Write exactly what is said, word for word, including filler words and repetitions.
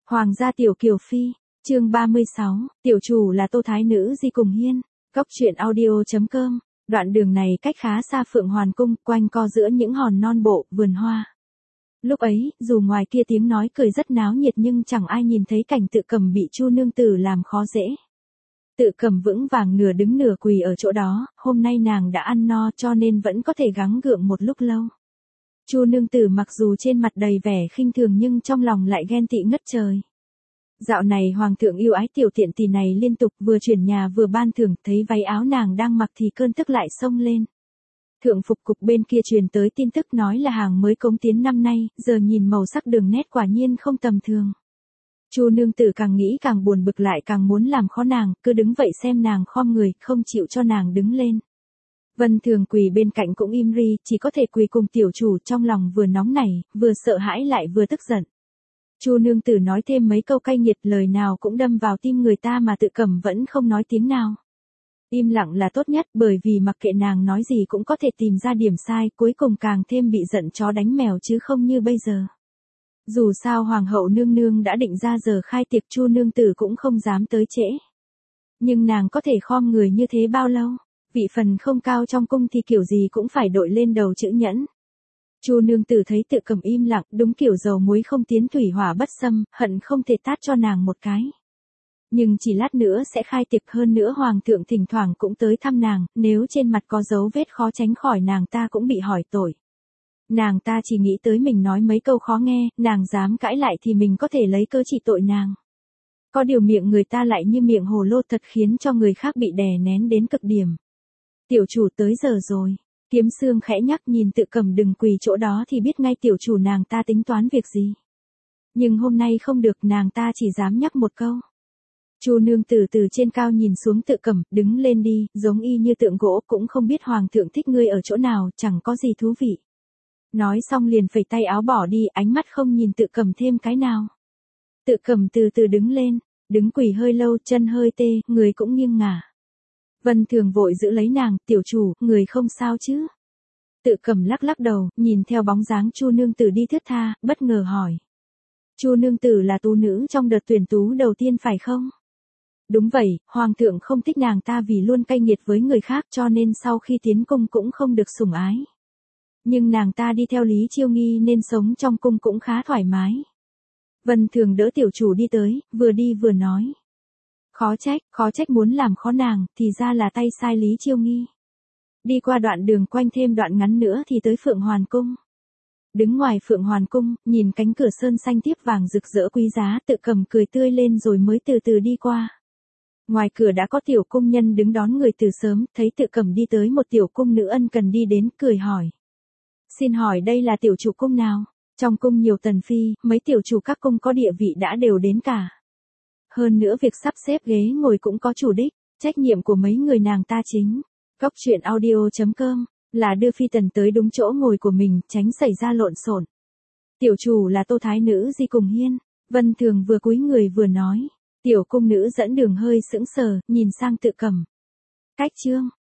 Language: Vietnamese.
Hoàng gia tiểu kiều phi, chương ba mươi sáu, tiểu chủ là Tô Thái Nữ Di cùng Hiên, Cốc truyện audio.com, đoạn đường này cách khá xa Phượng Hoàn Cung, quanh co giữa những hòn non bộ, vườn hoa. Lúc ấy, dù ngoài kia tiếng nói cười rất náo nhiệt nhưng chẳng ai nhìn thấy cảnh Tự Cầm bị Chu nương tử làm khó dễ. Tự Cầm vững vàng nửa đứng nửa quỳ ở chỗ đó, hôm nay nàng đã ăn no cho nên vẫn có thể gắng gượng một lúc lâu. Chu nương tử mặc dù trên mặt đầy vẻ khinh thường nhưng trong lòng lại ghen tị ngất trời. Dạo này hoàng thượng yêu ái tiểu tiện tỳ này liên tục, vừa chuyển nhà vừa ban thưởng, thấy váy áo nàng đang mặc thì cơn tức lại xông lên. Thượng phục cục bên kia truyền tới tin tức nói là hàng mới cống tiến năm nay, giờ nhìn màu sắc đường nét quả nhiên không tầm thường. Chu nương tử càng nghĩ càng buồn bực lại càng muốn làm khó nàng, cứ đứng vậy xem nàng khom người, không chịu cho nàng đứng lên. Vân Thường quỳ bên cạnh cũng im ri, chỉ có thể quỳ cùng tiểu chủ, trong lòng vừa nóng nảy, vừa sợ hãi lại vừa tức giận. Chu nương tử nói thêm mấy câu cay nghiệt, lời nào cũng đâm vào tim người ta mà Tự Cầm vẫn không nói tiếng nào. Im lặng là tốt nhất, bởi vì mặc kệ nàng nói gì cũng có thể tìm ra điểm sai, cuối cùng càng thêm bị giận chó đánh mèo chứ không như bây giờ. Dù sao hoàng hậu nương nương đã định ra giờ khai tiệc, Chu nương tử cũng không dám tới trễ. Nhưng nàng có thể khom người như thế bao lâu? Vị phần không cao trong cung thì kiểu gì cũng phải đội lên đầu chữ nhẫn. Chu nương tử thấy Tự Cầm im lặng, đúng kiểu dầu muối không tiến thủy hỏa bất xâm, hận không thể tát cho nàng một cái. Nhưng chỉ lát nữa sẽ khai tiệc, hơn nữa hoàng thượng thỉnh thoảng cũng tới thăm nàng, nếu trên mặt có dấu vết khó tránh khỏi nàng ta cũng bị hỏi tội. Nàng ta chỉ nghĩ tới mình nói mấy câu khó nghe, nàng dám cãi lại thì mình có thể lấy cớ trị tội nàng. Có điều miệng người ta lại như miệng hồ lô, thật khiến cho người khác bị đè nén đến cực điểm. Tiểu chủ tới giờ rồi. Kiếm Sương khẽ nhắc, nhìn Tự Cầm đừng quỳ chỗ đó thì biết ngay tiểu chủ nàng ta tính toán việc gì. Nhưng hôm nay không được, nàng ta chỉ dám nhắc một câu. Chu nương tử từ trên cao nhìn xuống Tự Cầm, đứng lên đi, giống y như tượng gỗ, cũng không biết hoàng thượng thích ngươi ở chỗ nào, chẳng có gì thú vị. Nói xong liền phẩy tay áo bỏ đi, ánh mắt không nhìn Tự Cầm thêm cái nào. Tự Cầm từ từ đứng lên, đứng quỳ hơi lâu, chân hơi tê, người cũng nghiêng ngả. Vân Thường vội giữ lấy nàng, tiểu chủ, người không sao chứ? Tự Cầm lắc lắc đầu, nhìn theo bóng dáng Chu nương tử đi thướt tha, bất ngờ hỏi. Chu nương tử là tú nữ trong đợt tuyển tú đầu tiên phải không? Đúng vậy, hoàng thượng không thích nàng ta vì luôn cay nghiệt với người khác cho nên sau khi tiến cung cũng không được sủng ái. Nhưng nàng ta đi theo Lý Chiêu Nghi nên sống trong cung cũng khá thoải mái. Vân Thường đỡ tiểu chủ đi tới, vừa đi vừa nói. Khó trách, khó trách muốn làm khó nàng, thì ra là tay sai Lý Chiêu Nghi. Đi qua đoạn đường quanh thêm đoạn ngắn nữa thì tới Phượng Hoàn Cung. Đứng ngoài Phượng Hoàn Cung, nhìn cánh cửa sơn xanh tiếp vàng rực rỡ quý giá, Tự Cầm cười tươi lên rồi mới từ từ đi qua. Ngoài cửa đã có tiểu cung nhân đứng đón người từ sớm, thấy Tự Cầm đi tới một tiểu cung nữ ân cần đi đến, cười hỏi. Xin hỏi đây là tiểu chủ cung nào? Trong cung nhiều tần phi, mấy tiểu chủ các cung có địa vị đã đều đến cả. Hơn nữa việc sắp xếp ghế ngồi cũng có chủ đích, trách nhiệm của mấy người nàng ta chính. Cốc truyện audio.com, là đưa phi tần tới đúng chỗ ngồi của mình, tránh xảy ra lộn xộn. Tiểu chủ là Tô Thái Nữ Di cùng Hiên, Vân Thường vừa cúi người vừa nói. Tiểu cung nữ dẫn đường hơi sững sờ, nhìn sang Tự Cầm. Cách chương,